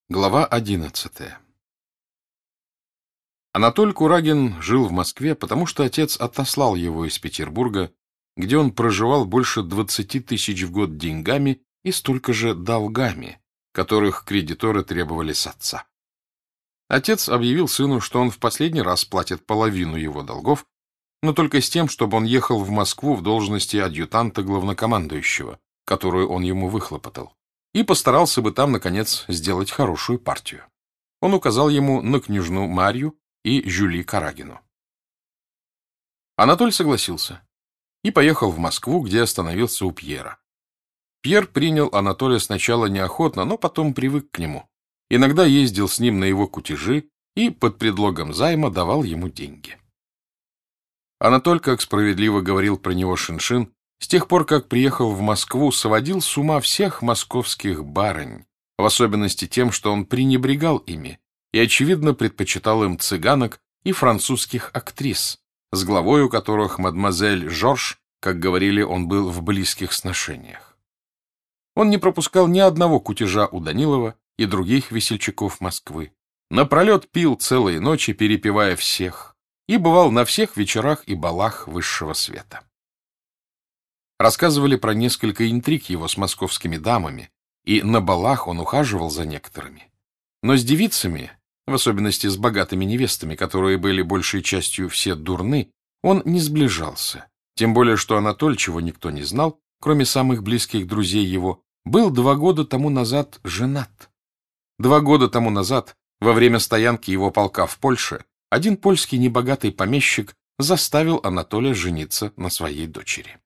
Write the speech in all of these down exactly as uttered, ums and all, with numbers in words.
Глава одиннадцатая. Анатоль Курагин жил в Москве, потому что отец отослал его из Петербурга, где он проживал больше двадцати тысяч в год деньгами и столько же долгами, которых кредиторы требовали с отца. Отец объявил сыну, что он в последний раз платит половину его долгов, но только с тем, чтобы он ехал в Москву в должности адъютанта главнокомандующего, которую он ему выхлопотал, и постарался бы там, наконец, сделать хорошую партию. Он указал ему на княжну Марью и Жюли Карагину. Анатоль согласился и поехал в Москву, где остановился у Пьера. Пьер принял Анатолия сначала неохотно, но потом привык к нему. Иногда ездил с ним на его кутежи и под предлогом займа давал ему деньги. Анатоль, как справедливо говорил про него Шиншин, с тех пор, как приехал в Москву, сводил с ума всех московских барынь, в особенности тем, что он пренебрегал ими и, очевидно, предпочитал им цыганок и французских актрис, с главой у которых мадемуазель Жорж, как говорили, он был в близких сношениях. Он не пропускал ни одного кутежа у Данилова и других весельчаков Москвы, напролет пил целые ночи, перепевая всех, и бывал на всех вечерах и балах высшего света. Рассказывали про несколько интриг его с московскими дамами, и на балах он ухаживал за некоторыми. Но с девицами, в особенности с богатыми невестами, которые были большей частью все дурны, он не сближался, тем более что Анатоль, чего никто не знал, кроме самых близких друзей его, был два года тому назад женат. Два года тому назад, во время стоянки его полка в Польше, один польский небогатый помещик заставил Анатолия жениться на своей дочери.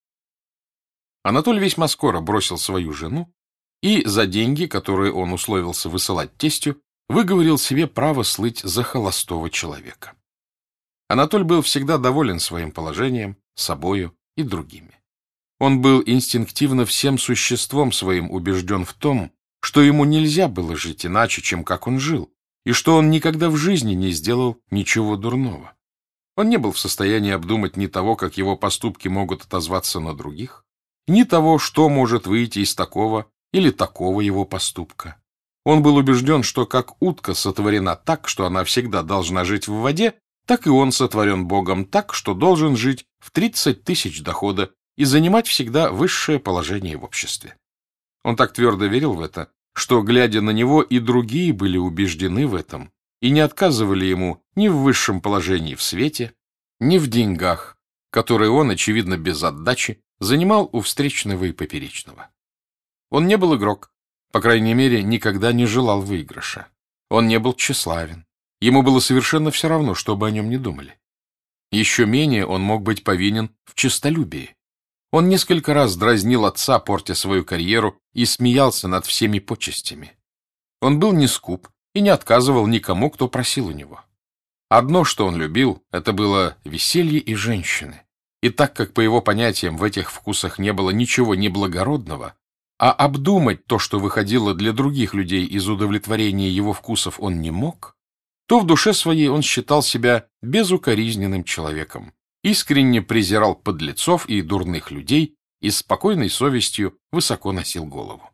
Анатоль весьма скоро бросил свою жену и за деньги, которые он условился высылать тестю, выговорил себе право слыть за холостого человека. Анатоль был всегда доволен своим положением, собою и другими. Он был инстинктивно всем существом своим убежден в том, что ему нельзя было жить иначе, чем как он жил, и что он никогда в жизни не сделал ничего дурного. Он не был в состоянии обдумать ни того, как его поступки могут отозваться на других, ни того, что может выйти из такого или такого его поступка. Он был убежден, что как утка сотворена так, что она всегда должна жить в воде, так и он сотворен Богом так, что должен жить в тридцать тысяч дохода и занимать всегда высшее положение в обществе. Он так твердо верил в это, что, глядя на него, и другие были убеждены в этом и не отказывали ему ни в высшем положении в свете, ни в деньгах, которые он, очевидно, без отдачи, занимал у встречного и поперечного. Он не был игрок, по крайней мере, никогда не желал выигрыша. Он не был тщеславен. Ему было совершенно все равно, что бы о нем ни думали. Еще менее он мог быть повинен в честолюбии. Он несколько раз дразнил отца, портя свою карьеру, и смеялся над всеми почестями. Он был не скуп и не отказывал никому, кто просил у него. Одно, что он любил, это было веселье и женщины. И так как, по его понятиям, в этих вкусах не было ничего неблагородного, а обдумать то, что выходило для других людей из удовлетворения его вкусов, он не мог, то в душе своей он считал себя безукоризненным человеком, искренне презирал подлецов и дурных людей и с спокойной совестью высоко носил голову.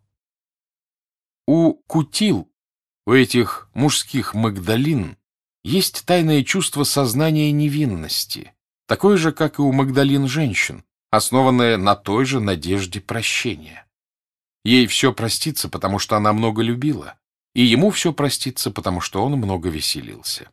У кутил, у этих мужских магдалин, есть тайное чувство сознания невинности, такое же, как и у магдалин женщин, основанное на той же надежде прощения. Ей все простится, потому что она много любила, и ему все простится, потому что он много веселился.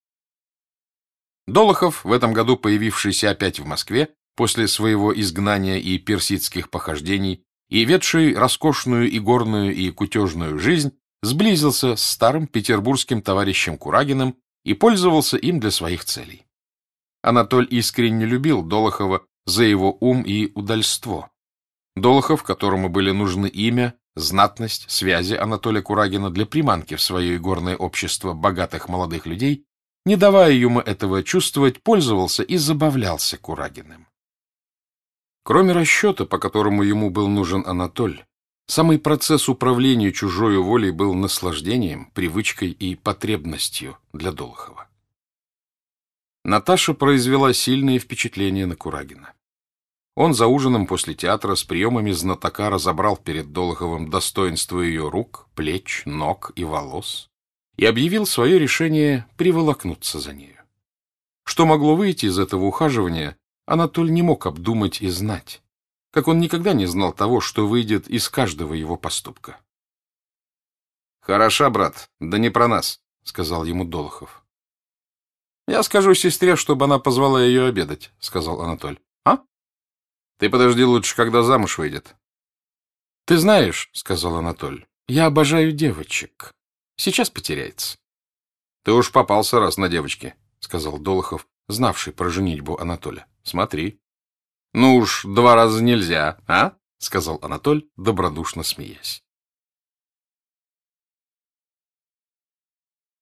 Долохов, в этом году появившийся опять в Москве, после своего изгнания и персидских похождений, и ведший роскошную игорную и кутежную жизнь, сблизился с старым петербургским товарищем Курагиным и пользовался им для своих целей. Анатоль искренне любил Долохова за его ум и удальство. Долохов, которому были нужны имя, знатность, связи Анатолия Курагина для приманки в свое игорное общество богатых молодых людей, не давая ему этого чувствовать, пользовался и забавлялся Курагиным. Кроме расчета, по которому ему был нужен Анатоль, самый процесс управления чужою волей был наслаждением, привычкой и потребностью для Долохова. Наташа произвела сильное впечатление на Курагина. Он за ужином после театра с приемами знатока разобрал перед Долоховым достоинство ее рук, плеч, ног и волос и объявил свое решение приволокнуться за нею. Что могло выйти из этого ухаживания, Анатоль не мог обдумать и знать, как он никогда не знал того, что выйдет из каждого его поступка. «Хороша, брат, да не про нас», — сказал ему Долохов. «Я скажу сестре, чтобы она позвала ее обедать», — сказал Анатоль. «А? Ты подожди лучше, когда замуж выйдет». «Ты знаешь, — сказал Анатоль, — я обожаю девочек. Сейчас потеряется». «Ты уж попался раз на девочке», — сказал Долохов, знавший про женитьбу Анатоля. «Смотри». «Ну уж два раза нельзя, а?» — сказал Анатоль, добродушно смеясь.